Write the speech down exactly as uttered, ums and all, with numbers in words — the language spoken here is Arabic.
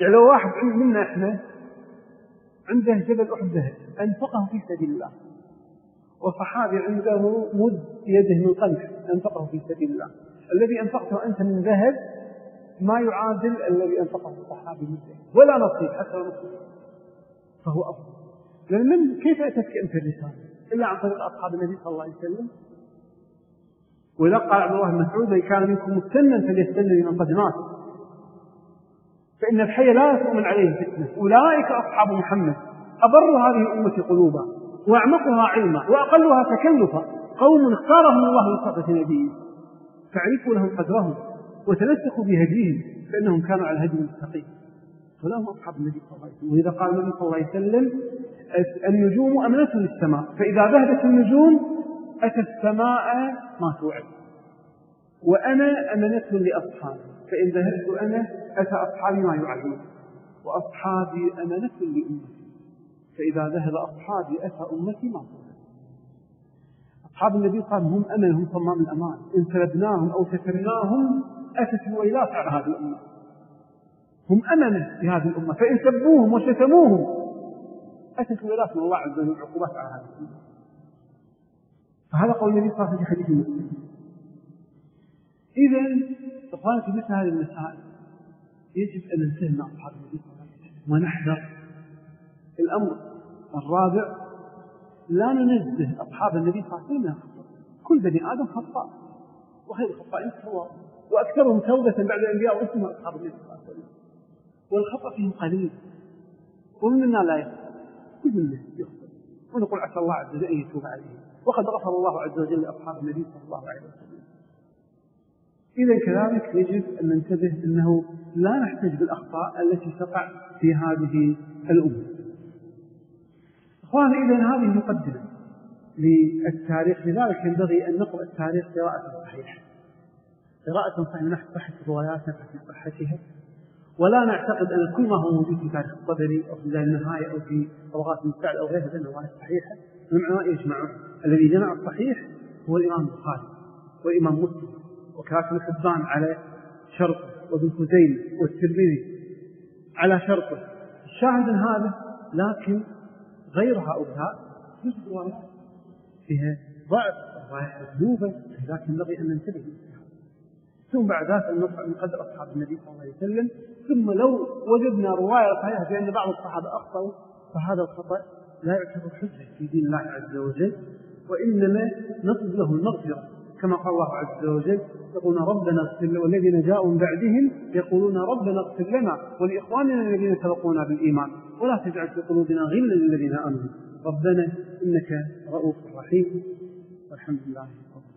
يعني لو واحد منا إحنا عنده جبل أحد ذهب أنفقه في سبيل الله، وصحابي عنده مد يده من قمح أنفقه في سبيل الله، الذي أنفقته أنت من ذهب ما يعادل الذي أنفقه الصحابي من ذهب ولا نصيب حتى نصيب، فهو أفضل. لأن من كيف أتتك أنت الرسالة إلا عن طريق أصحاب النبي صلى الله عليه وسلم؟ وإذا قال عبد الله بن مسعود إن كان منكم مستنا فليستنى من قد مات، فإن الحي لا تؤمن عليه فتنة. أولئك أصحاب محمد أبر هذه الأمة قلوبا وأعمقها علما وأقلها تكلفا، قوم اختارهم الله لصحبة نبيه فاعرفوا لهم قدرهم وتمسكوا بهديهم فإنهم كانوا على الهدي المستقيم، فلهم أصحاب النبي صلى الله عليه وسلم. وإذا قال النبي صلى الله عليه وسلم النجوم أمنة للسماء، فإذا ذهبت النجوم أتى السماء ما توعد، وأنا أمنة لأصحابي، فإن ذهبت أنا أتى أصحابي ما يوعدون، وأصحابي أمنة لأمتي، فإذا ذهب أصحابي أتى أمتي ما توعد. أصحاب النبي صلى الله عليه وسلم هم أمن، هم صمام الأمان، إن سلبناهم أو سترناهم أتت الويلات على هذه الأمة، هم أمنة لهذه الأمة، فإن سبوهم وشتموهم أتت الويلات من الله عز وجل عقوبات على هذه الأمة. فهذا قول النبي صلى الله عليه وسلم في حديث مسلم. إذن إخواني في مثل هذه المسائل يجب أن ننتهي مع أصحاب النبي صلى الله عليه وسلم ونحذر. الأمر الرابع لا ننزه أصحاب النبي صلى الله عليه وسلم من الخطأ، كل بني آدم خطاء وخير الخطائين التواب، وأكثرهم توبة بعد الأنبياء واسمهم أصحاب النبي صلى الله عليه وسلم، والخطأ فيهم قليل ومنا لا يخطأ، كل منا يخطأ، ونقول عسى الله عز وجل أن يتوب عليه، وقد غفر الله عز وجل لأصحاب النبي صلى الله عليه وسلم. إذا كذلك يجب أن ننتبه أنه لا نحتج بالأخطاء التي تقع في هذه الأمة. أخواني إذن هذه مقدمة للتاريخ، لذلك ينبغي أن نقرأ التاريخ قراءة صحيحة، قراءة صحيحة من ناحية صحة الروايات نبحث عن صحتها، ولا نعتقد أن كل ما هو موجود في تاريخ الطبري أو في بداية النهاية أو في طبقات المستعد أو غيرها من الروايات الصحيحة. العلماء يجمعون الذي جمع الصحيح هو الإمام البخاري والإمام مسلم وكذلك ابن حبان على شرطه، وابن خزيمة والترمذي على شرطه. الشاهد من هذا، لكن غير هؤلاء يوجد روايات فيها ضعف، روايات مكذوبة، لكن ينبغي أن ننتبه لها. ثم بعد ذلك أن نقدر أصحاب النبي صلى الله عليه وسلم، ثم لو وجدنا رواية صحيحة بأن بعض الصحابة أخطأوا فهذا الخطأ لا يعتبر حجة في دين الله عز وجل، وإنما نطلب له المغفرة كما قال الله عز وجل يقولون ربنا اغفر لنا، والذين جاءوا من بعدهم يقولون ربنا اغفر لنا ولإخواننا الذين سبقونا بالإيمان ولا تجعل في قلوبنا غلا للذين آمنوا ربنا إنك رؤوف رحيم. والحمد لله.